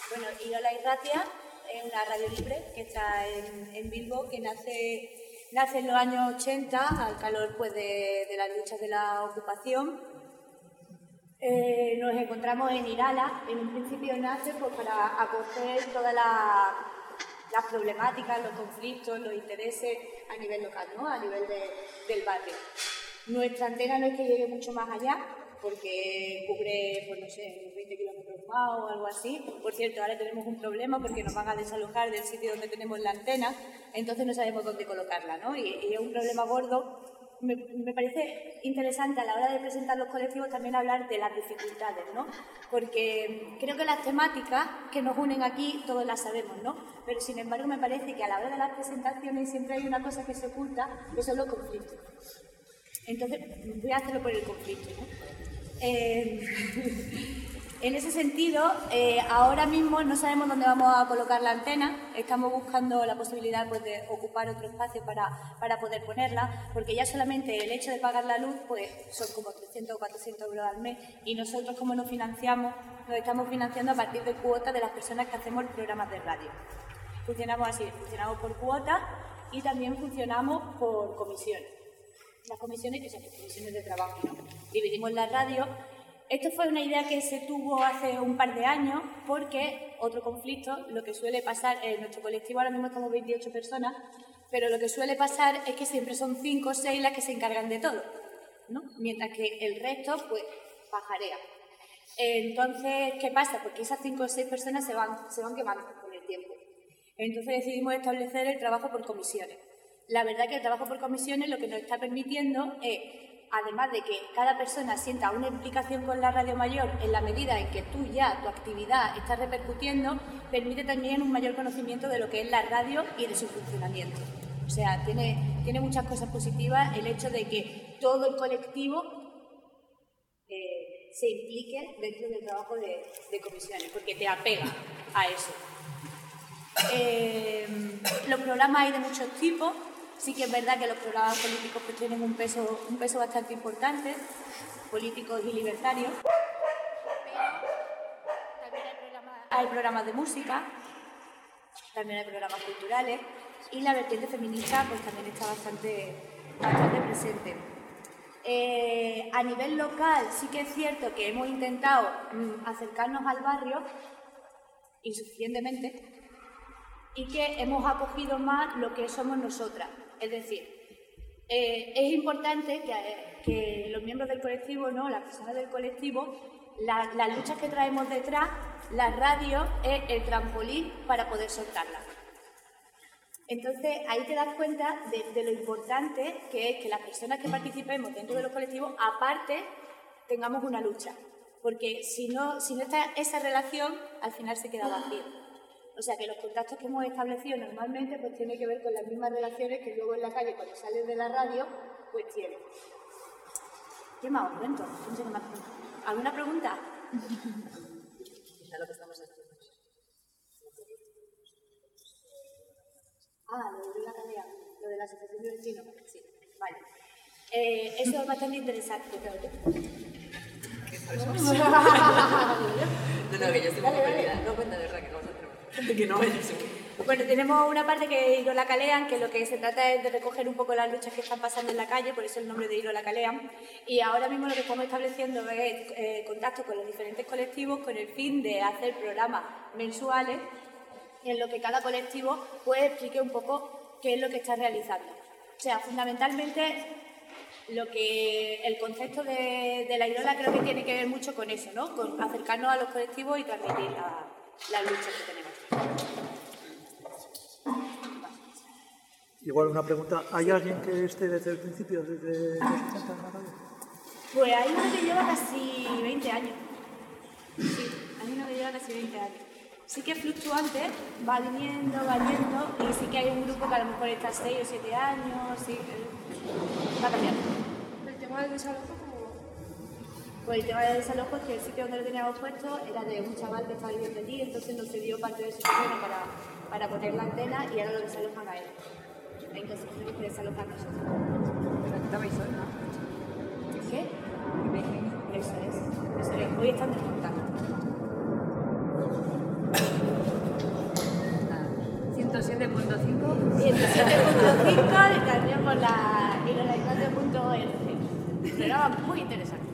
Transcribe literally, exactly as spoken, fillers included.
Bueno, Irola Irratia es una radio libre que está en, en Bilbo, que nace, nace en los años ochenta, al calor pues, de, de las luchas de la ocupación. Eh, nos encontramos en Irala. En un principio nace pues, para acoger todas la, las problemáticas, los conflictos, los intereses a nivel local, ¿no? A nivel de, del barrio. Nuestra antena no es que llegue mucho más allá, porque cubre, pues no sé, unos veinte kilómetros más o algo así. Por cierto, ahora tenemos un problema porque nos van a desalojar del sitio donde tenemos la antena, entonces no sabemos dónde colocarla, ¿no? Y, y es un problema gordo. Me, me parece interesante a la hora de presentar los colectivos también hablar de las dificultades, ¿no? Porque creo que las temáticas que nos unen aquí todos las sabemos, ¿no? Pero sin embargo me parece que a la hora de las presentaciones siempre hay una cosa que se oculta, que son los conflictos. Entonces, voy a hacerlo por el conflicto, ¿no? Eh, en ese sentido, eh, ahora mismo no sabemos dónde vamos a colocar la antena, estamos buscando la posibilidad pues, de ocupar otro espacio para, para poder ponerla, porque ya solamente el hecho de pagar la luz pues, son como trescientos o cuatrocientos euros al mes, y nosotros como nos financiamos, nos estamos financiando a partir de cuotas de las personas que hacemos programas de radio. Funcionamos así, funcionamos por cuotas y también funcionamos por comisiones. Las comisiones que son las comisiones de trabajo, ¿no? Dividimos la radio. Esto fue una idea que se tuvo hace un par de años porque otro conflicto, lo que suele pasar en nuestro colectivo, ahora mismo estamos veintiocho personas, pero lo que suele pasar es que siempre son cinco o seis las que se encargan de todo, ¿no? Mientras que el resto, pues, pajarea. Entonces, ¿qué pasa? Porque esas cinco o seis personas se van, se van quemando con el tiempo. Entonces decidimos establecer el trabajo por comisiones. La verdad que el trabajo por comisiones lo que nos está permitiendo es, además de que cada persona sienta una implicación con la radio mayor en la medida en que tú ya, tu actividad está repercutiendo, permite también un mayor conocimiento de lo que es la radio y de su funcionamiento. O sea, tiene, tiene muchas cosas positivas el hecho de que todo el colectivo eh, se implique dentro del trabajo de, de comisiones, porque te apega a eso. Eh, los programas hay de muchos tipos. Sí que es verdad que los programas políticos pues, tienen un peso, un peso bastante importante, políticos y libertarios, pero también hay programas, hay programas de música, también hay programas culturales, y la vertiente feminista pues, también está bastante, bastante presente. Eh, a nivel local sí que es cierto que hemos intentado mm, acercarnos al barrio insuficientemente, y que hemos acogido más lo que somos nosotras. Es decir, eh, es importante que, que los miembros del colectivo, ¿no? Las personas del colectivo, la, las luchas que traemos detrás, la radio es el trampolín para poder soltarlas. Entonces, ahí te das cuenta de, de lo importante que es que las personas que participemos dentro de los colectivos, aparte, tengamos una lucha. Porque si no, si no está esa relación, al final se queda vacío. O sea que los contactos que hemos establecido normalmente pues tienen que ver con las mismas relaciones que luego en la calle, cuando sales de la radio, pues tienen. ¿Qué más os cuento? No sé qué más preguntar. ¿Alguna pregunta? Ya lo que estamos haciendo. Ah, lo de la cadena, lo de la asociación de vecinos. Sí, vale. Eh, eso es bastante interesante, creo yo. ¿Qué es eso? No, no, que yo estoy muy perdida. No, cuenta de verdad que no vamos a hacer. Que no, yo sé. Bueno, tenemos una parte que es Irola Kalean, que lo que se trata es de recoger un poco las luchas que están pasando en la calle, por eso el nombre de Irola Kalean. Y ahora mismo lo que estamos estableciendo es eh, contacto con los diferentes colectivos con el fin de hacer programas mensuales en los que cada colectivo pues explique un poco qué es lo que está realizando. O sea, fundamentalmente lo que el concepto de, de la Irola creo que tiene que ver mucho con eso, ¿no? Con acercarnos a los colectivos y transmitir la, las luchas que tenemos. Igual una pregunta, ¿hay alguien que esté desde el principio, desde los ochenta en la radio? Pues hay uno que lleva casi veinte años. Sí, hay uno que lleva casi veinte años. Sí que es fluctuante, va viniendo, va yendo, y sí que hay un grupo que a lo mejor está seis o siete años, sí, va cambiando. ¿El tema del desalojo cómo? Pues el tema del desalojo es que el sitio donde lo teníamos puesto era de un chaval que estaba viviendo allí, entonces nos cedió parte de su terreno para, para poner la antena y ahora lo desalojan a él. Entonces tenemos que desalojar nosotros. Pero aquí estabais solos, ¿no? ¿Qué? Eso es, eso es. Hoy están desmontando. ciento siete punto cinco. ciento siete punto cinco y también por la ilorainante punto org. Programa muy interesante.